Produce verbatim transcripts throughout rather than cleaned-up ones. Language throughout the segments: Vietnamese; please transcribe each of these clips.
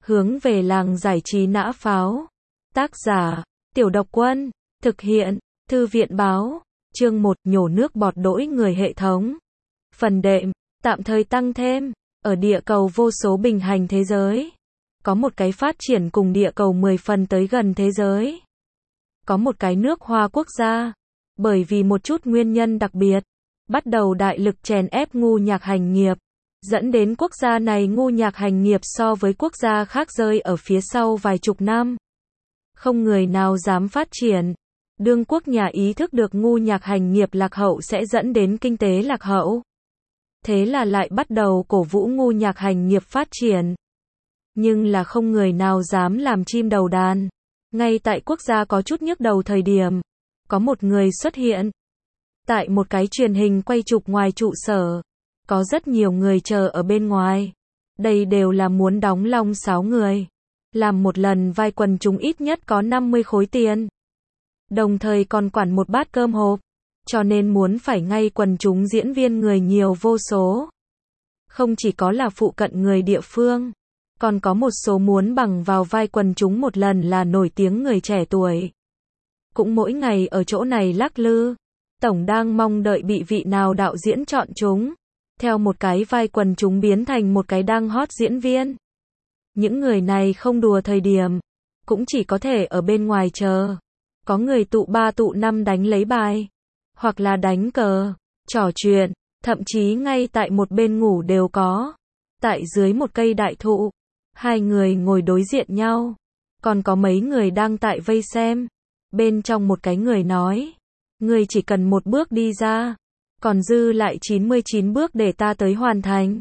Hướng về làng giải trí nã pháo. Tác giả, Tiểu Độc Quân. Thực hiện, Thư viện báo. Chương một, nhổ nước bọt đỗi người hệ thống. Phần đệm, tạm thời tăng thêm. Ở địa cầu vô số bình hành thế giới. Có một cái phát triển cùng địa cầu mười phần tới gần thế giới. Có một cái nước Hoa quốc gia. Bởi vì một chút nguyên nhân đặc biệt. Bắt đầu đại lực chèn ép ngu nhạc hành nghiệp. Dẫn đến quốc gia này ngu nhạc hành nghiệp so với quốc gia khác rơi ở phía sau vài chục năm. Không người nào dám phát triển. Đương quốc nhà ý thức được ngu nhạc hành nghiệp lạc hậu sẽ dẫn đến kinh tế lạc hậu. Thế là lại bắt đầu cổ vũ ngu nhạc hành nghiệp phát triển. Nhưng là không người nào dám làm chim đầu đàn. Ngay tại quốc gia có chút nhức đầu thời điểm, có một người xuất hiện. Tại một cái truyền hình quay chụp ngoài trụ sở, có rất nhiều người chờ ở bên ngoài. Đây đều là muốn đóng long sáo người. Làm một lần vai quần chúng ít nhất có năm mươi khối tiền. Đồng thời còn quản một bát cơm hộp. Cho nên muốn phải ngay quần chúng diễn viên người nhiều vô số. Không chỉ có là phụ cận người địa phương. Còn có một số muốn bằng vào vai quần chúng một lần là nổi tiếng người trẻ tuổi. Cũng mỗi ngày ở chỗ này lắc lư. Tổng đang mong đợi bị vị nào đạo diễn chọn chúng. Theo một cái vai quần chúng biến thành một cái đang hot diễn viên. Những người này không đùa thời điểm. Cũng chỉ có thể ở bên ngoài chờ. Có người tụ ba tụ năm đánh lấy bài. Hoặc là đánh cờ, trò chuyện. Thậm chí ngay tại một bên ngủ đều có. Tại dưới một cây đại thụ. Hai người ngồi đối diện nhau. Còn có mấy người đang tại vây xem. Bên trong một cái người nói. Người chỉ cần một bước đi ra. Còn dư lại chín mươi chín bước để ta tới hoàn thành.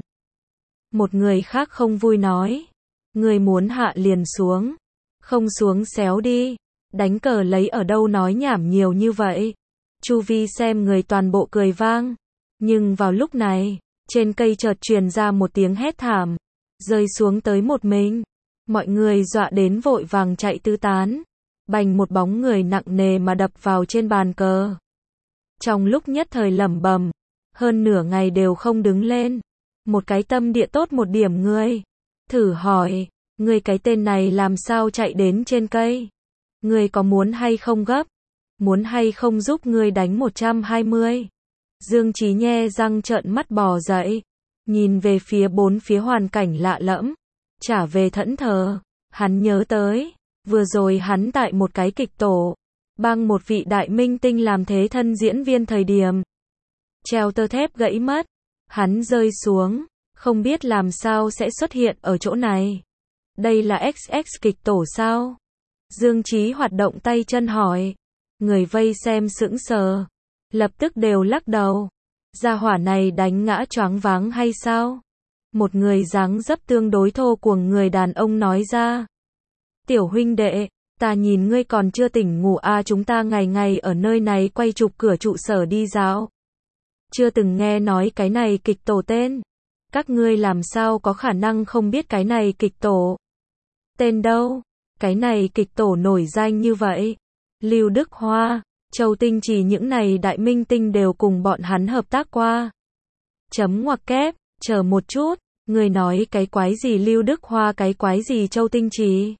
Một người khác không vui nói. Người muốn hạ liền xuống. Không xuống xéo đi. Đánh cờ lấy ở đâu nói nhảm nhiều như vậy. Chu vi xem người toàn bộ cười vang. Nhưng vào lúc này, trên cây chợt truyền ra một tiếng hét thảm. Rơi xuống tới một mình. Mọi người dọa đến vội vàng chạy tứ tán. Bành một bóng người nặng nề mà đập vào trên bàn cờ. Trong lúc nhất thời lẩm bẩm, hơn nửa ngày đều không đứng lên. Một cái tâm địa tốt một điểm ngươi. Thử hỏi, ngươi cái tên này làm sao chạy đến trên cây? Ngươi có muốn hay không gấp? Muốn hay không giúp ngươi đánh một trăm hai mươi? Dương Chí nhe răng trợn mắt bò dậy. Nhìn về phía bốn phía hoàn cảnh lạ lẫm. Trả về thẫn thờ. Hắn nhớ tới. Vừa rồi hắn tại một cái kịch tổ. Bang một vị đại minh tinh làm thế thân diễn viên thời điểm. Treo tơ thép gãy mất. Hắn rơi xuống. Không biết làm sao sẽ xuất hiện ở chỗ này. Đây là ích ích kịch tổ sao? Dương Chí hoạt động tay chân hỏi. Người vây xem sững sờ. Lập tức đều lắc đầu. Gia hỏa này đánh ngã choáng váng hay sao? Một người dáng dấp tương đối thô cuồng người đàn ông nói ra. Tiểu huynh đệ, ta nhìn ngươi còn chưa tỉnh ngủ à, chúng ta ngày ngày ở nơi này quay chụp cửa trụ sở đi dạo. Chưa từng nghe nói cái này kịch tổ tên. Các ngươi làm sao có khả năng không biết cái này kịch tổ? Tên đâu? Cái này kịch tổ nổi danh như vậy. Lưu Đức Hoa, Châu Tinh Trì những này đại minh tinh đều cùng bọn hắn hợp tác qua. Chấm ngoặc kép, chờ một chút, người nói cái quái gì Lưu Đức Hoa cái quái gì Châu Tinh Trì?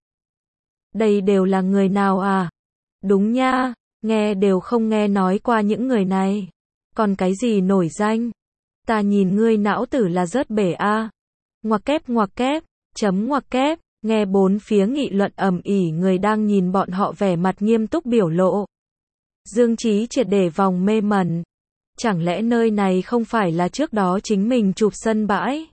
Đây đều là người nào à? Đúng nha, nghe đều không nghe nói qua những người này. Còn cái gì nổi danh? Ta nhìn ngươi não tử là rớt bể a. À? Ngoặc kép ngoặc kép, chấm ngoặc kép, nghe bốn phía nghị luận ầm ĩ người đang nhìn bọn họ vẻ mặt nghiêm túc biểu lộ. Dương Chí triệt để vòng mê mẩn. Chẳng lẽ nơi này không phải là trước đó chính mình chụp sân bãi?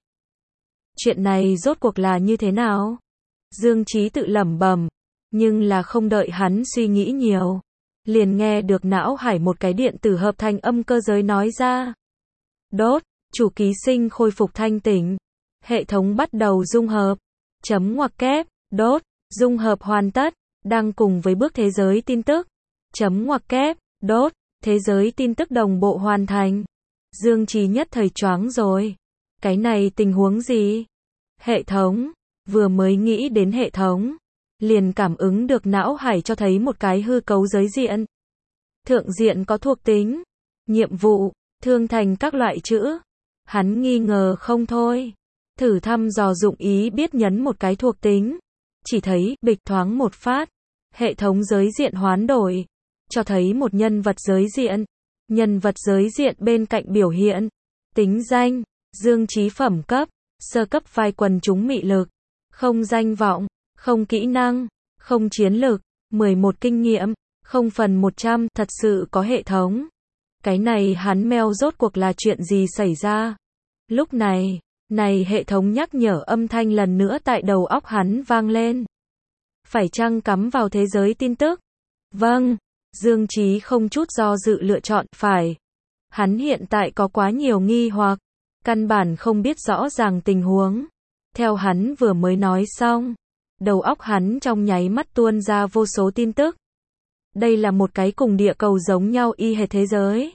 Chuyện này rốt cuộc là như thế nào? Dương Chí tự lẩm bẩm, nhưng là không đợi hắn suy nghĩ nhiều, liền nghe được não hải một cái điện tử hợp thành âm cơ giới nói ra. Đốt, chủ ký sinh khôi phục thanh tỉnh. Hệ thống bắt đầu dung hợp. Chấm ngoặc kép, đốt, dung hợp hoàn tất, đang cùng với bước thế giới tin tức. Chấm ngoặc kép, đốt, thế giới tin tức đồng bộ hoàn thành. Dương Chí nhất thời choáng rồi. Cái này tình huống gì? Hệ thống, vừa mới nghĩ đến hệ thống, liền cảm ứng được não hải cho thấy một cái hư cấu giới diện. Thượng diện có thuộc tính, nhiệm vụ, thương thành các loại chữ. Hắn nghi ngờ không thôi. Thử thăm dò dụng ý biết nhấn một cái thuộc tính. Chỉ thấy, bịch thoáng một phát. Hệ thống giới diện hoán đổi. Cho thấy một nhân vật giới diện. Nhân vật giới diện bên cạnh biểu hiện. Tính danh, dương trí phẩm cấp, sơ cấp vai quần chúng mị lực. Không danh vọng, không kỹ năng, không chiến lực, mười một kinh nghiệm, không phần một trăm, thật sự có hệ thống. Cái này hắn meo rốt cuộc là chuyện gì xảy ra? Lúc này, này hệ thống nhắc nhở âm thanh lần nữa tại đầu óc hắn vang lên. Phải chăng cắm vào thế giới tin tức? Vâng, Dương Chí không chút do dự lựa chọn phải. Hắn hiện tại có quá nhiều nghi hoặc, căn bản không biết rõ ràng tình huống. Theo hắn vừa mới nói xong, đầu óc hắn trong nháy mắt tuôn ra vô số tin tức. Đây là một cái cùng địa cầu giống nhau y hệt thế giới.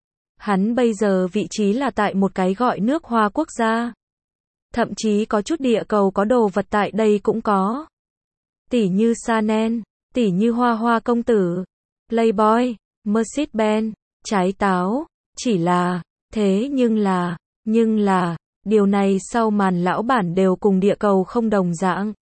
Hắn bây giờ vị trí là tại một cái gọi nước Hoa quốc gia. Thậm chí có chút địa cầu có đồ vật tại đây cũng có. Tỉ như Chanel, tỉ như Hoa Hoa công tử, Playboy, Mercedes-Benz, trái táo, chỉ là, thế nhưng là, nhưng là, điều này sau màn lão bản đều cùng địa cầu không đồng dạng.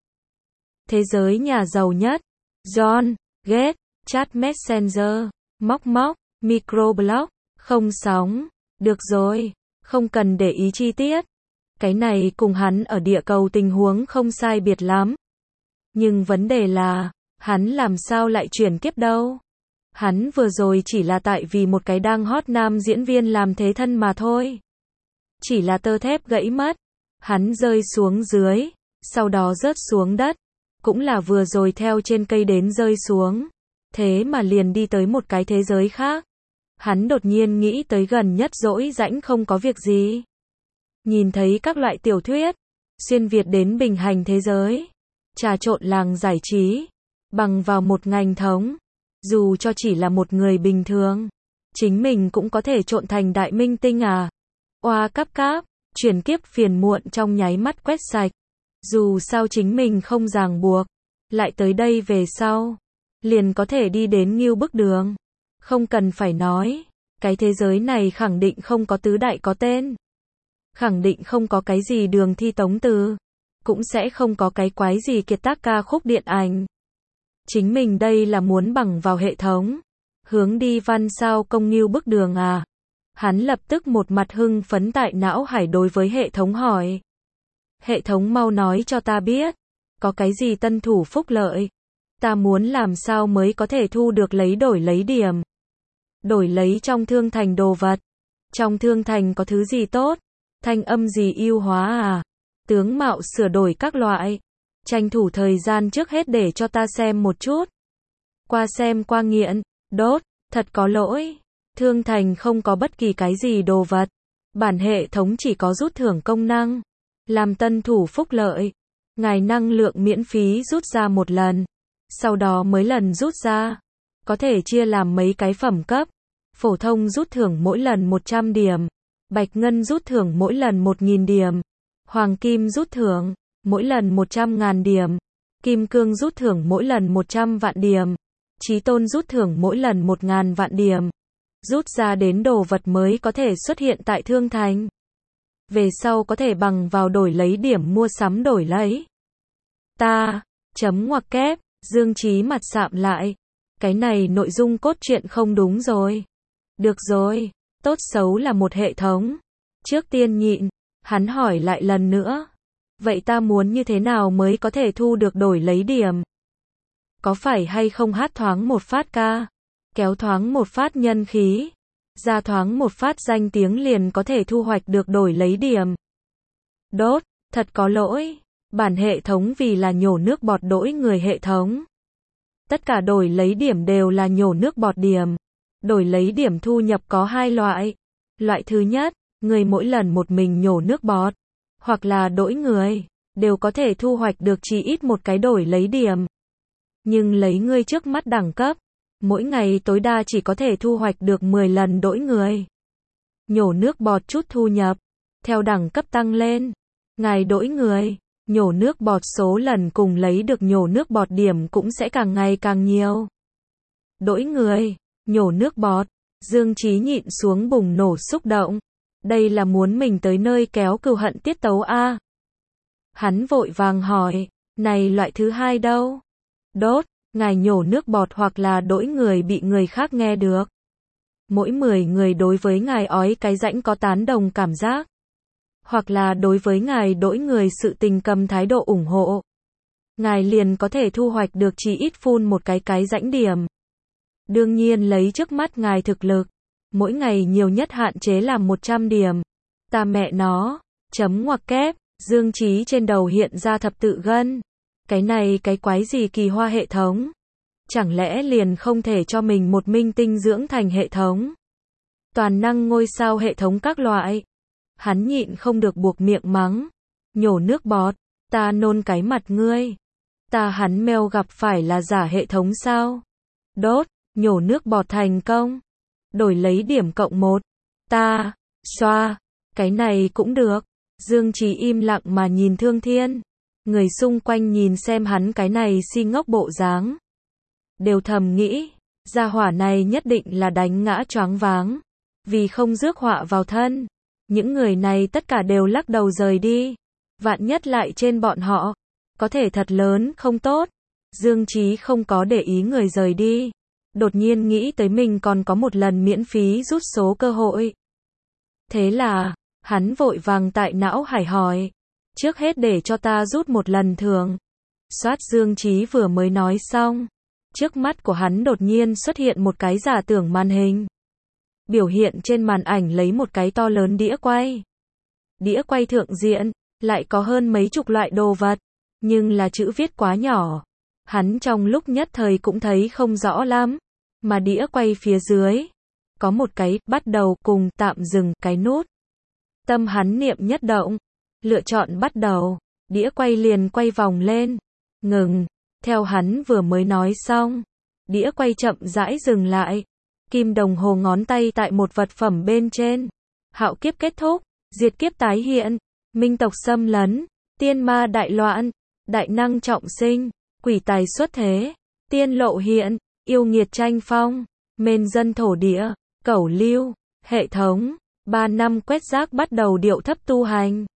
Thế giới nhà giàu nhất, John, Gates, Chat Messenger, móc móc, microblog, không sóng, được rồi, không cần để ý chi tiết. Cái này cùng hắn ở địa cầu tình huống không sai biệt lắm. Nhưng vấn đề là, hắn làm sao lại chuyển kiếp đâu? Hắn vừa rồi chỉ là tại vì một cái đang hot nam diễn viên làm thế thân mà thôi. Chỉ là tơ thép gãy mất. Hắn rơi xuống dưới, sau đó rớt xuống đất. Cũng là vừa rồi theo trên cây đến rơi xuống. Thế mà liền đi tới một cái thế giới khác. Hắn đột nhiên nghĩ tới gần nhất rỗi rãnh không có việc gì. Nhìn thấy các loại tiểu thuyết, xuyên Việt đến bình hành thế giới, trà trộn làng giải trí, bằng vào một ngành thống, dù cho chỉ là một người bình thường, chính mình cũng có thể trộn thành đại minh tinh à. Oa cáp cáp, chuyển kiếp phiền muộn trong nháy mắt quét sạch, dù sao chính mình không ràng buộc, lại tới đây về sau, liền có thể đi đến Ngưu Bức Đường. Không cần phải nói, cái thế giới này khẳng định không có tứ đại có tên. Khẳng định không có cái gì Đường Thi Tống Từ, cũng sẽ không có cái quái gì kiệt tác ca khúc điện ảnh. Chính mình đây là muốn bằng vào hệ thống, hướng đi văn sao công Ngưu Bức Đường à. Hắn lập tức một mặt hưng phấn tại não hải đối với hệ thống hỏi. Hệ thống mau nói cho ta biết, có cái gì tân thủ phúc lợi. Ta muốn làm sao mới có thể thu được lấy đổi lấy điểm. Đổi lấy trong thương thành đồ vật. Trong thương thành có thứ gì tốt? Thanh âm gì ưu hóa à? Tướng mạo sửa đổi các loại. Tranh thủ thời gian trước hết để cho ta xem một chút. Qua xem qua nghiện. Đốt, thật có lỗi. Thương thành không có bất kỳ cái gì đồ vật. Bản hệ thống chỉ có rút thưởng công năng. Làm tân thủ phúc lợi. Ngài năng lượng miễn phí rút ra một lần. Sau đó mới lần rút ra. Có thể chia làm mấy cái phẩm cấp. Phổ thông rút thưởng mỗi lần một trăm điểm. Bạch ngân rút thưởng mỗi lần một nghìn điểm. Hoàng kim rút thưởng mỗi lần một trăm ngàn điểm. Kim cương rút thưởng mỗi lần một trăm vạn điểm. Chí tôn rút thưởng mỗi lần một ngàn vạn điểm. Rút ra đến đồ vật mới có thể xuất hiện tại thương thành. Về sau có thể bằng vào đổi lấy điểm mua sắm đổi lấy. Ta, chấm ngoặc kép, Dương Chí mặt sạm lại. Cái này nội dung cốt truyện không đúng rồi. Được rồi, tốt xấu là một hệ thống. Trước tiên nhịn, hắn hỏi lại lần nữa. Vậy ta muốn như thế nào mới có thể thu được đổi lấy điểm? Có phải hay không hát thoáng một phát ca? Kéo thoáng một phát nhân khí? Ra thoáng một phát danh tiếng liền có thể thu hoạch được đổi lấy điểm? Đốt, thật có lỗi. Bản hệ thống vì là nhổ nước bọt đỗi người hệ thống. Tất cả đổi lấy điểm đều là nhổ nước bọt điểm. Đổi lấy điểm thu nhập có hai loại. Loại thứ nhất, người mỗi lần một mình nhổ nước bọt, hoặc là đổi người, đều có thể thu hoạch được chỉ ít một cái đổi lấy điểm. Nhưng lấy ngươi trước mắt đẳng cấp, mỗi ngày tối đa chỉ có thể thu hoạch được mười lần đổi người. Nhổ nước bọt chút thu nhập, theo đẳng cấp tăng lên, ngài đổi người, nhổ nước bọt số lần cùng lấy được nhổ nước bọt điểm cũng sẽ càng ngày càng nhiều. Đổi người, nhổ nước bọt, Dương Chí nhịn xuống bùng nổ xúc động. Đây là muốn mình tới nơi kéo cừu hận tiết tấu a. Hắn vội vàng hỏi, này loại thứ hai đâu? Đốt, ngài nhổ nước bọt hoặc là đỗi người bị người khác nghe được. Mỗi mười người đối với ngài ói cái rãnh có tán đồng cảm giác. Hoặc là đối với ngài đỗi người sự tình cầm thái độ ủng hộ. Ngài liền có thể thu hoạch được chỉ ít phun một cái cái rãnh điểm. Đương nhiên lấy trước mắt ngài thực lực. Mỗi ngày nhiều nhất hạn chế là một trăm điểm. Ta mẹ nó, chấm ngoặc kép, Dương Chí trên đầu hiện ra thập tự gân. Cái này cái quái gì kỳ hoa hệ thống? Chẳng lẽ liền không thể cho mình một minh tinh dưỡng thành hệ thống? Toàn năng ngôi sao hệ thống các loại. Hắn nhịn không được buộc miệng mắng. Nhổ nước bọt, ta nôn cái mặt ngươi. Ta hắn mèo gặp phải là giả hệ thống sao? Đốt, nhổ nước bọt thành công. Đổi lấy điểm cộng một. Ta, xoa, cái này cũng được. Dương Chí im lặng mà nhìn Thương Thiên. Người xung quanh nhìn xem hắn cái này si ngốc bộ dáng. Đều thầm nghĩ, gia hỏa này nhất định là đánh ngã choáng váng. Vì không rước họa vào thân. Những người này tất cả đều lắc đầu rời đi. Vạn nhất lại trên bọn họ. Có thể thật lớn không tốt. Dương Chí không có để ý người rời đi. Đột nhiên nghĩ tới mình còn có một lần miễn phí rút số cơ hội. Thế là, hắn vội vàng tại não hải hỏi. Trước hết để cho ta rút một lần thường. Soát Dương Chí vừa mới nói xong. Trước mắt của hắn đột nhiên xuất hiện một cái giả tưởng màn hình. Biểu hiện trên màn ảnh lấy một cái to lớn đĩa quay. Đĩa quay thượng diện, lại có hơn mấy chục loại đồ vật. Nhưng là chữ viết quá nhỏ. Hắn trong lúc nhất thời cũng thấy không rõ lắm. Mà đĩa quay phía dưới. Có một cái, bắt đầu cùng tạm dừng cái nút. Tâm hắn niệm nhất động. Lựa chọn bắt đầu. Đĩa quay liền quay vòng lên. Ngừng. Theo hắn vừa mới nói xong. Đĩa quay chậm rãi dừng lại. Kim đồng hồ ngón tay tại một vật phẩm bên trên. Hạo kiếp kết thúc. Diệt kiếp tái hiện. Minh tộc xâm lấn. Tiên ma đại loạn. Đại năng trọng sinh. Quỷ tài xuất thế. Tiên lộ hiện. Yêu nghiệt tranh phong. Mên dân thổ địa. Cẩu lưu. Hệ thống. Ba năm quét rác bắt đầu điệu thấp tu hành.